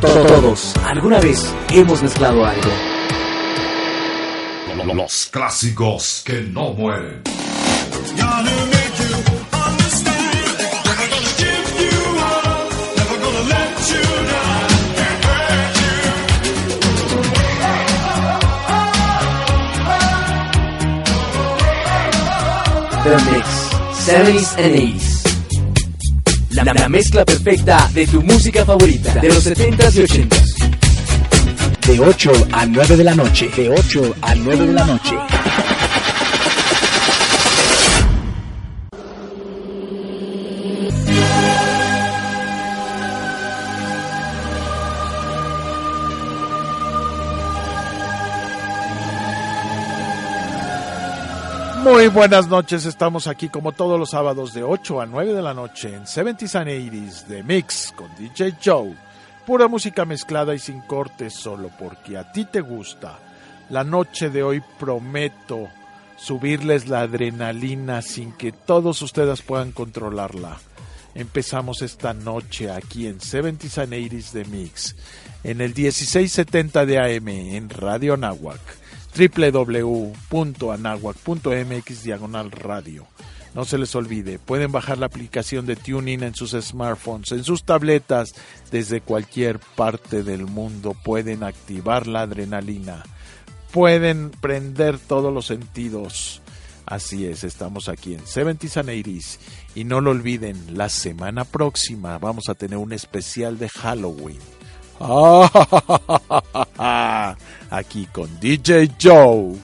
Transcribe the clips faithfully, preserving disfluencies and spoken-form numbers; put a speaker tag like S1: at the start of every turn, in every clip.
S1: Todos, alguna vez hemos mezclado algo.
S2: Los clásicos que no mueren.
S1: The Mix, seventies and eighties. La, la mezcla perfecta de tu música favorita de los setentas y ochentas.
S3: De ocho a nueve de la noche. De ocho a nueve de la noche.
S4: Muy buenas noches, estamos aquí como todos los sábados de ocho a nueve de la noche en seventies and eighties de Mix con D J Joe. Pura música mezclada y sin cortes, solo porque a ti te gusta. La noche de hoy prometo subirles la adrenalina sin que todos ustedes puedan controlarla. Empezamos esta noche aquí en seventies and eighties de Mix, en el dieciséis setenta de A M en Radio Anáhuac. doble u doble u doble u punto anáhuac punto m x diagonal radio. No se les olvide, pueden bajar la aplicación de TuneIn en sus smartphones, en sus tabletas, desde cualquier parte del mundo. Pueden activar la adrenalina, pueden prender todos los sentidos. Así es, estamos aquí en seventies and eighties. Y no lo olviden, la semana próxima vamos a tener un especial de Halloween. Ah, aquí con D J Joe.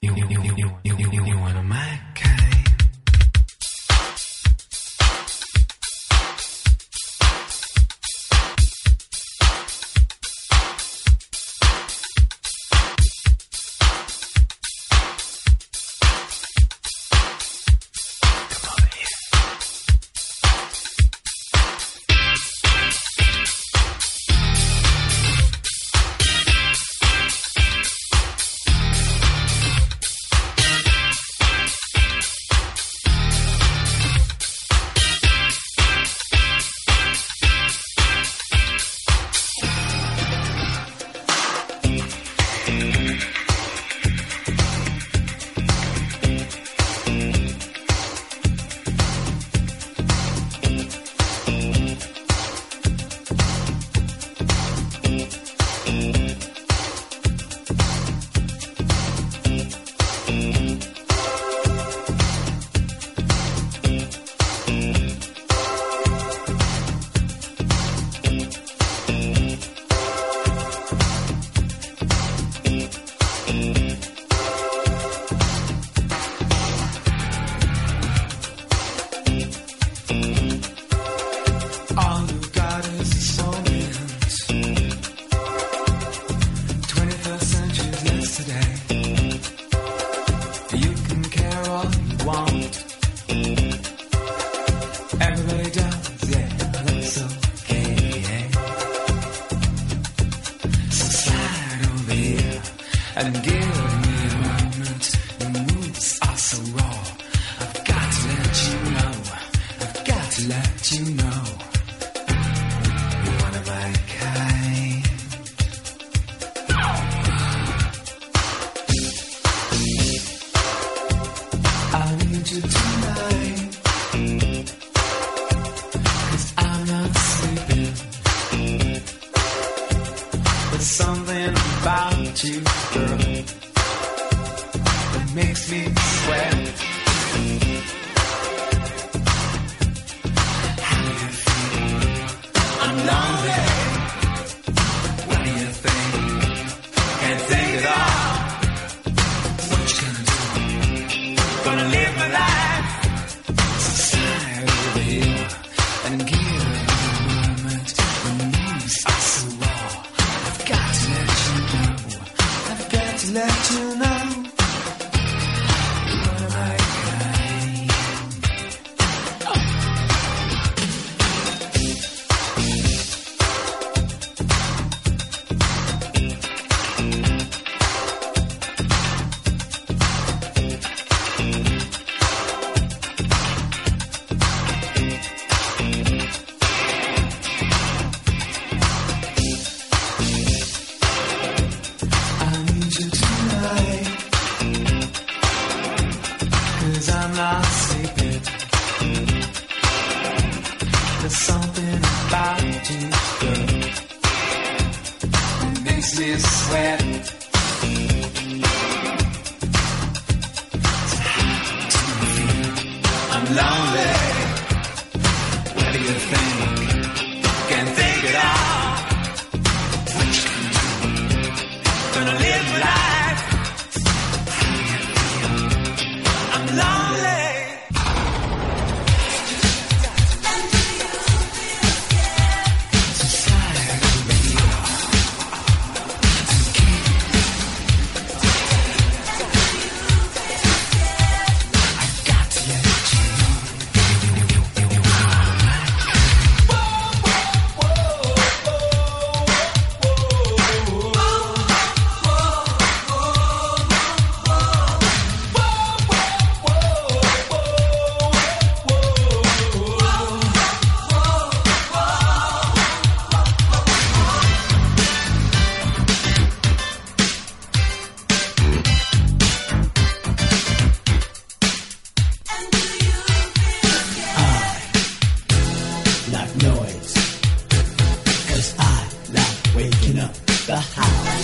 S3: the house.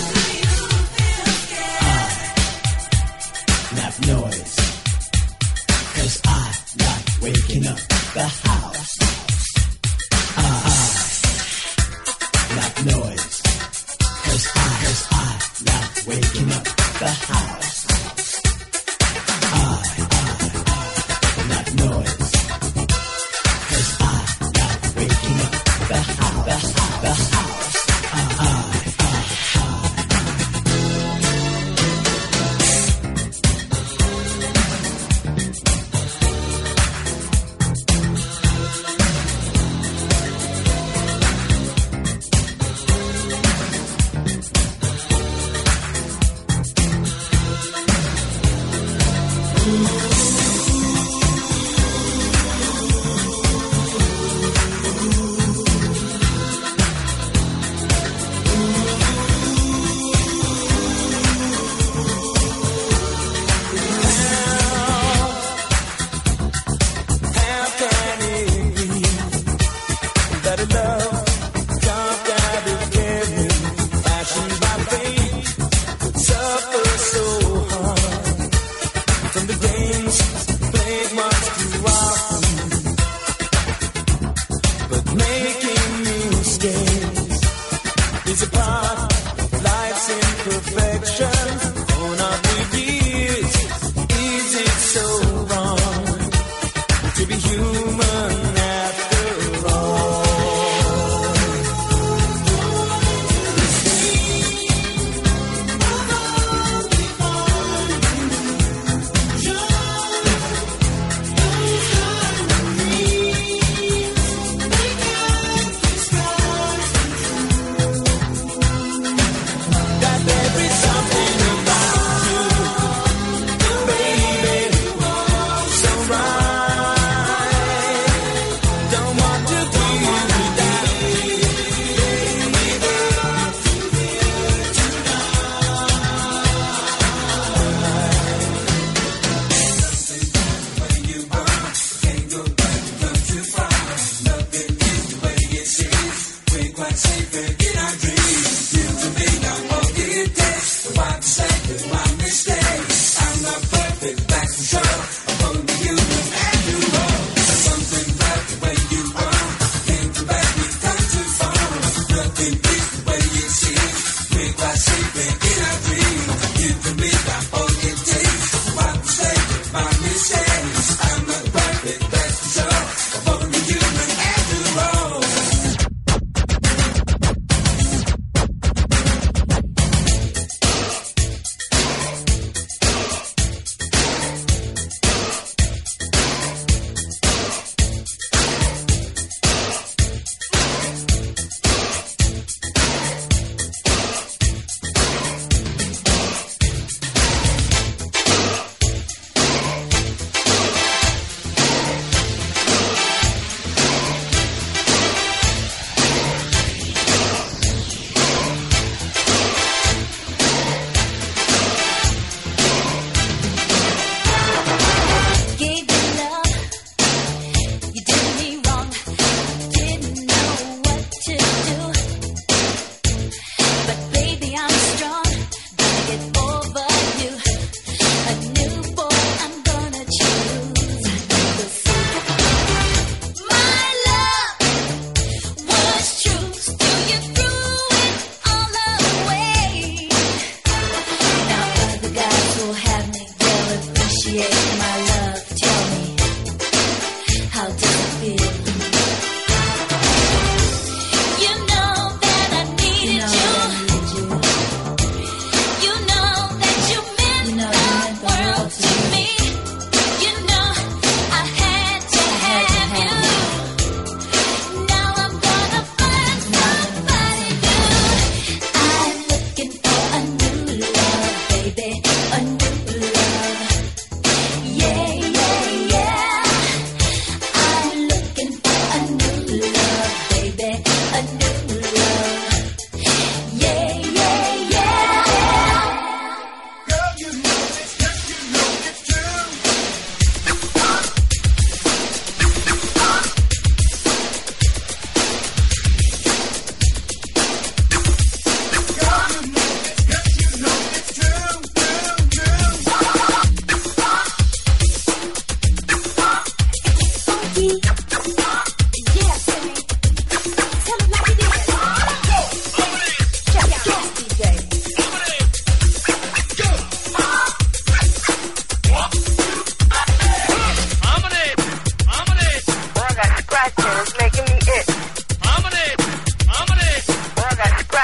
S3: I like noise, 'cause I like waking up the house. I like noise, 'cause I, 'cause I like waking up the house. I, I like noise, 'cause I like waking up the house, the house, the house. I, I, I, I.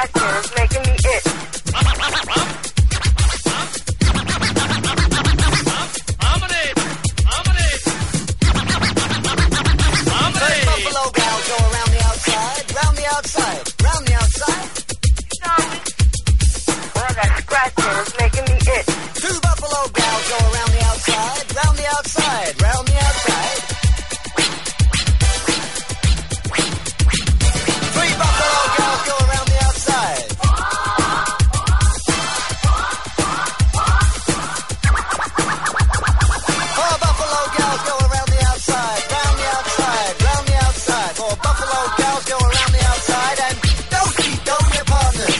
S5: scratching is making me itch.
S3: Buffalo gals go around the outside, round the outside, round the outside.
S5: Sorry. Well, that scratching is making me itch.
S3: Two buffalo gals go around the outside, round the outside, round the outside. Three buffalo gals go around the outside. Four buffalo gals go around the outside, round the outside, round the outside. Four buffalo gals go around the outside and don't cheat, don't your partners.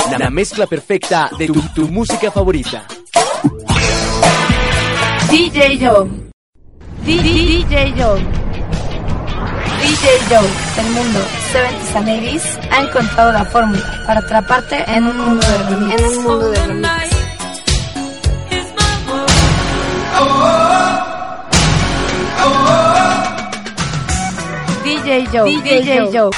S1: La, la mezcla perfecta de tu, tu música favorita.
S6: D J Joe. D J Joe. D J Joe del mundo seventies and eighties ha encontrado la fórmula para atraparte en un mundo de remix. En un mundo de remix. D J Joe. D J Joe.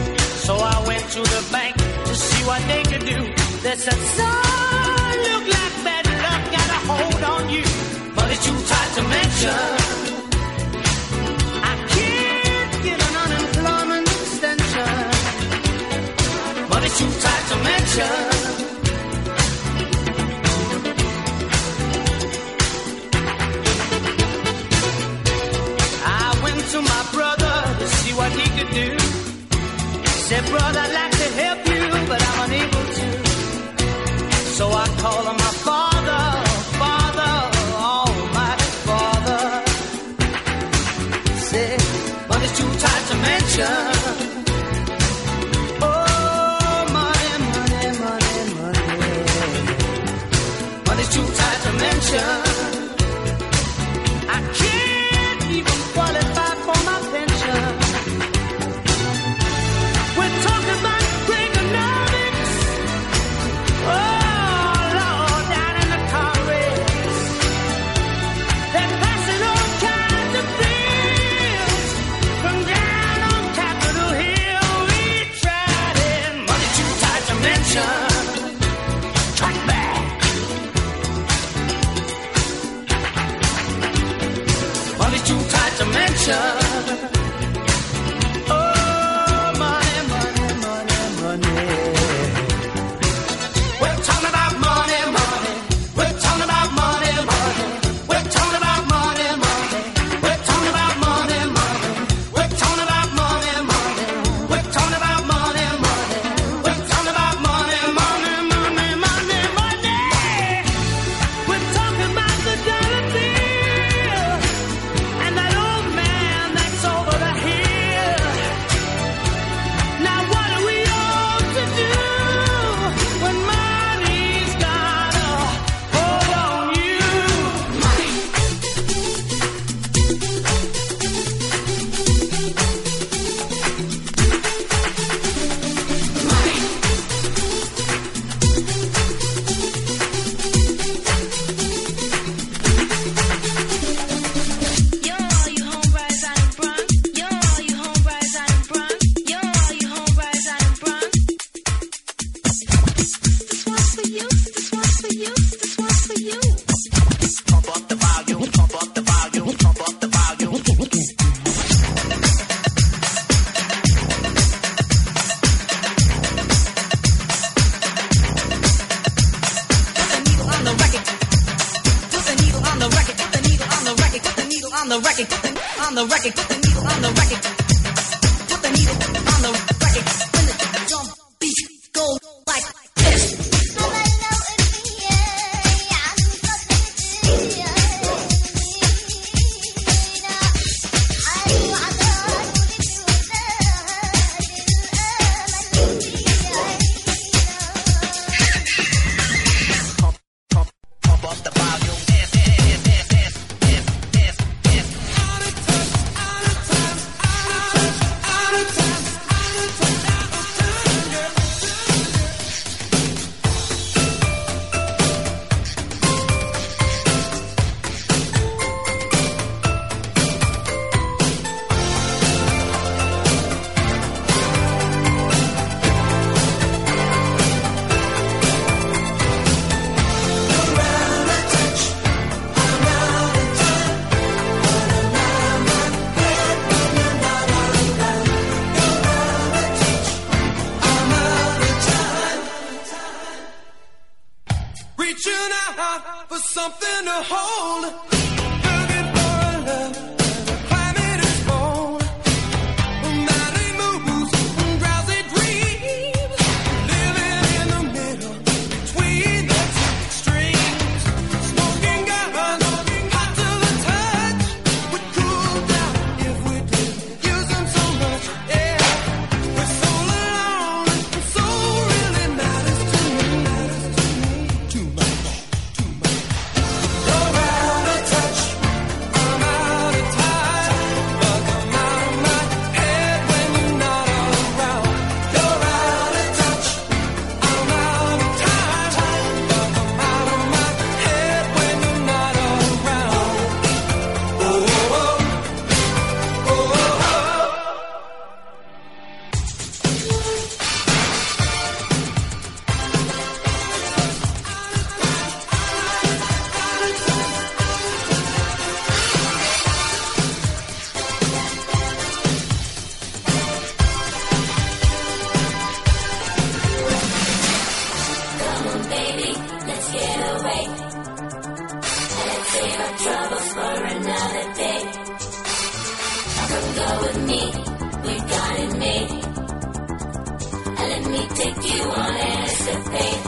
S7: to the bank to see what they could do. They said, son, look like said, brother, I'd like to help you, but I'm unable to. So I called on my father, Father, Almighty Father. Said, money's too tight to mention. Oh, money, money, money, money. Money's too tight to mention. I can't even qualify for my pension. We're talking about Reaganomics. Oh, Lord, down in the Congress. They're passing all kinds of bills from down on Capitol Hill. We tried it. Money too tight to mention. Cut back. Money too tight to mention.
S8: me take you on an escapade.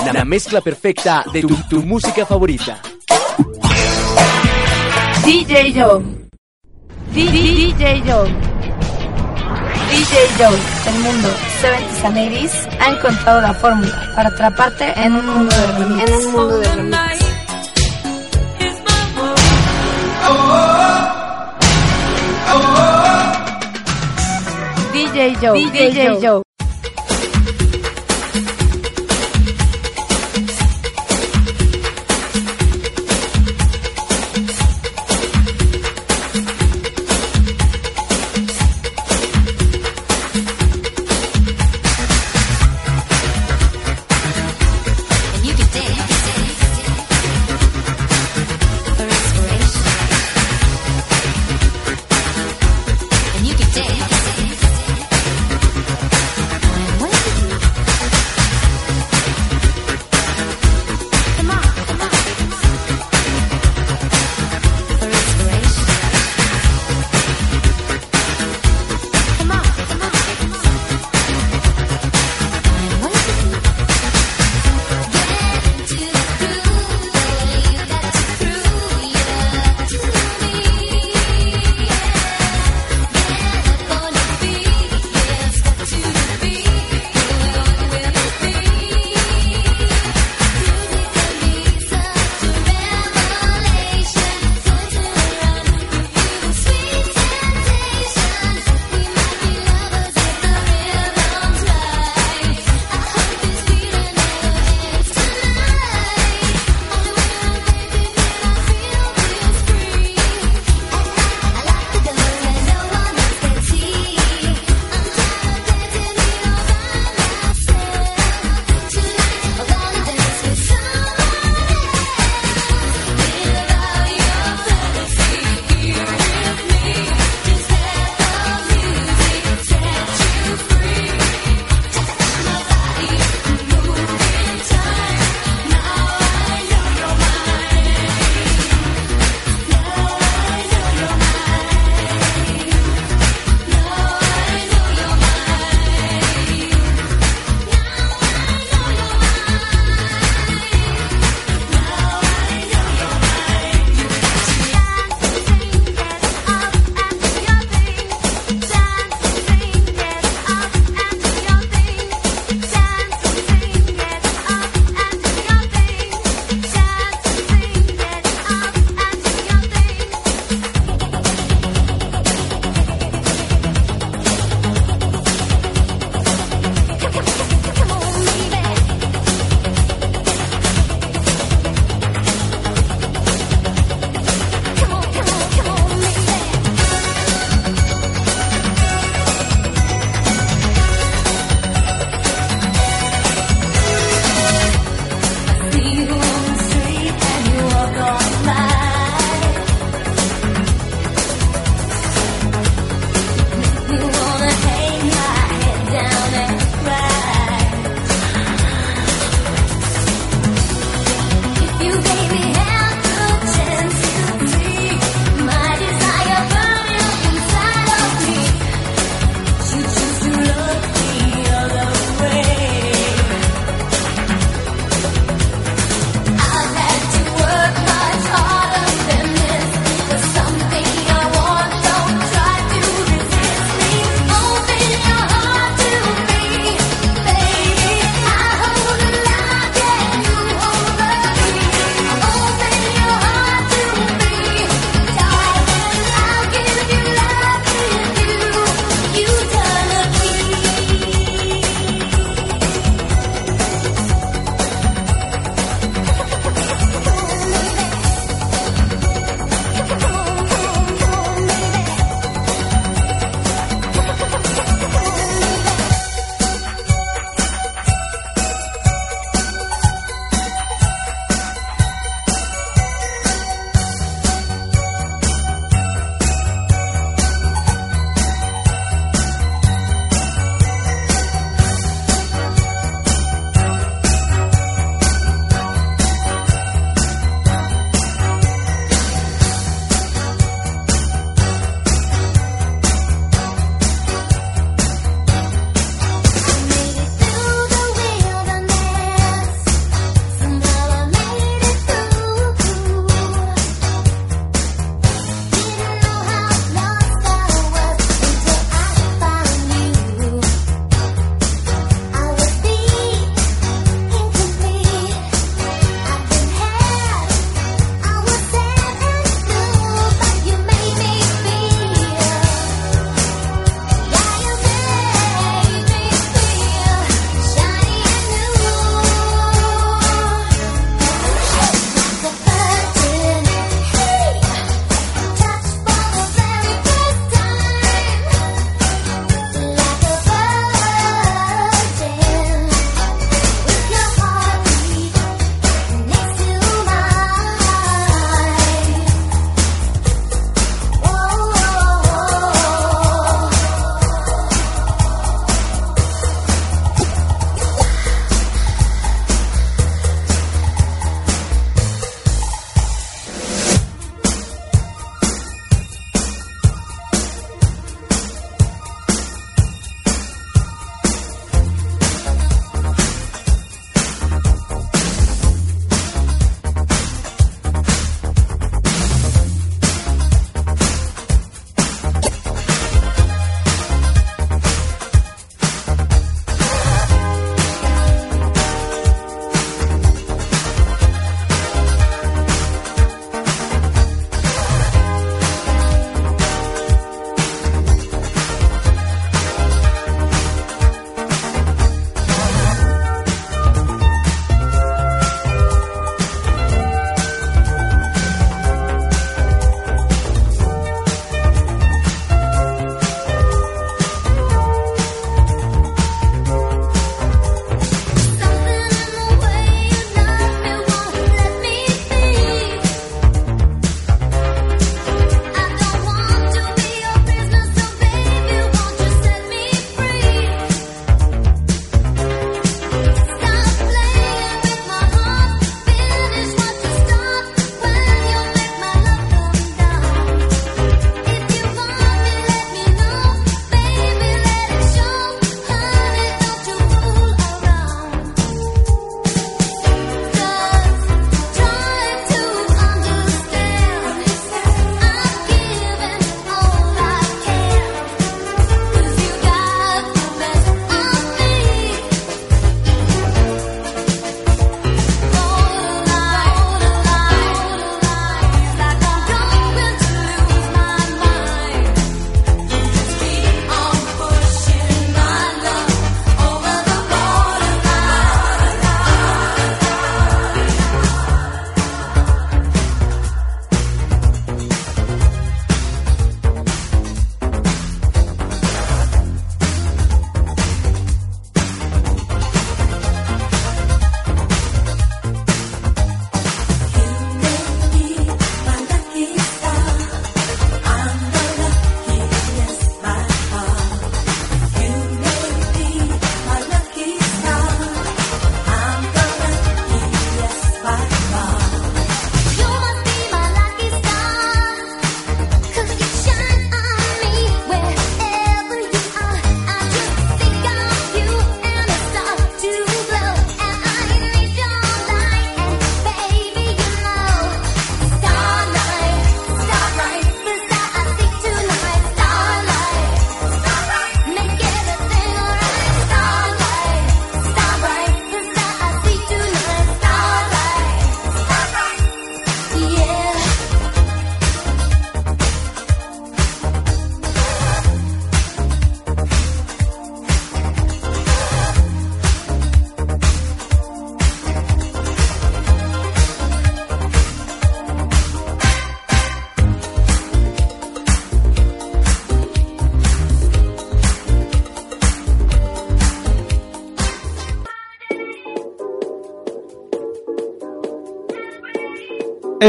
S1: La, la mezcla perfecta de tu, tu música favorita.
S6: D J Joe. D J Joe. D J Joe, el mundo seventies and eighties ha encontrado la fórmula para atraparte en un mundo de remix. En un mundo de remix. D J Joe. D J Joe.
S8: And you can dance.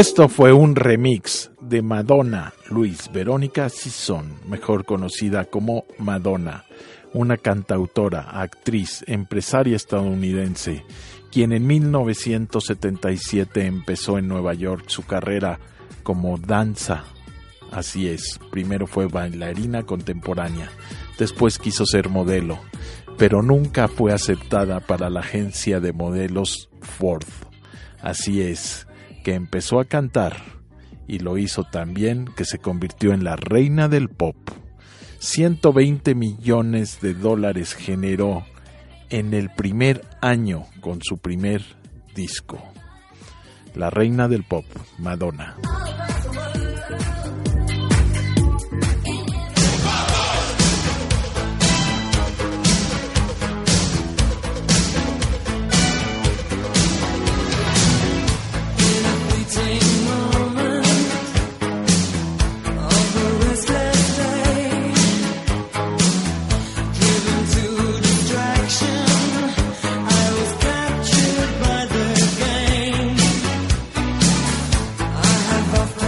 S4: Esto fue un remix de Madonna Louise Verónica Sisson, mejor conocida como Madonna, una cantautora, actriz, empresaria estadounidense, quien en mil novecientos setenta y siete empezó en Nueva York su carrera como danza. Así es, primero fue bailarina contemporánea, después quiso ser modelo, pero nunca fue aceptada para la agencia de modelos Ford. Así es, que empezó a cantar y lo hizo tan bien que se convirtió en la reina del pop. ciento veinte millones de dólares generó en el primer año con su primer disco. La reina del pop, Madonna.
S7: I've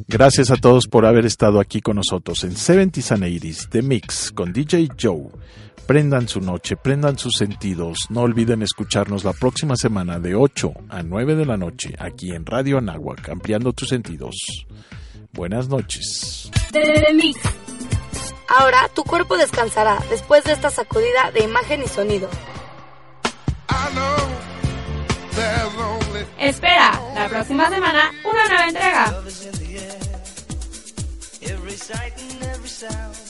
S4: Gracias a todos por haber estado aquí con nosotros en seventies and eighties The Mix con D J Joe. Prendan su noche, prendan sus sentidos. No olviden escucharnos la próxima semana de ocho a nueve de la noche aquí en Radio Anáhuac, ampliando tus sentidos. Buenas noches.
S6: The Mix. Ahora tu cuerpo descansará después de esta sacudida de imagen y sonido.
S9: Espera, la próxima semana una nueva entrega.
S7: Every sight and every sound.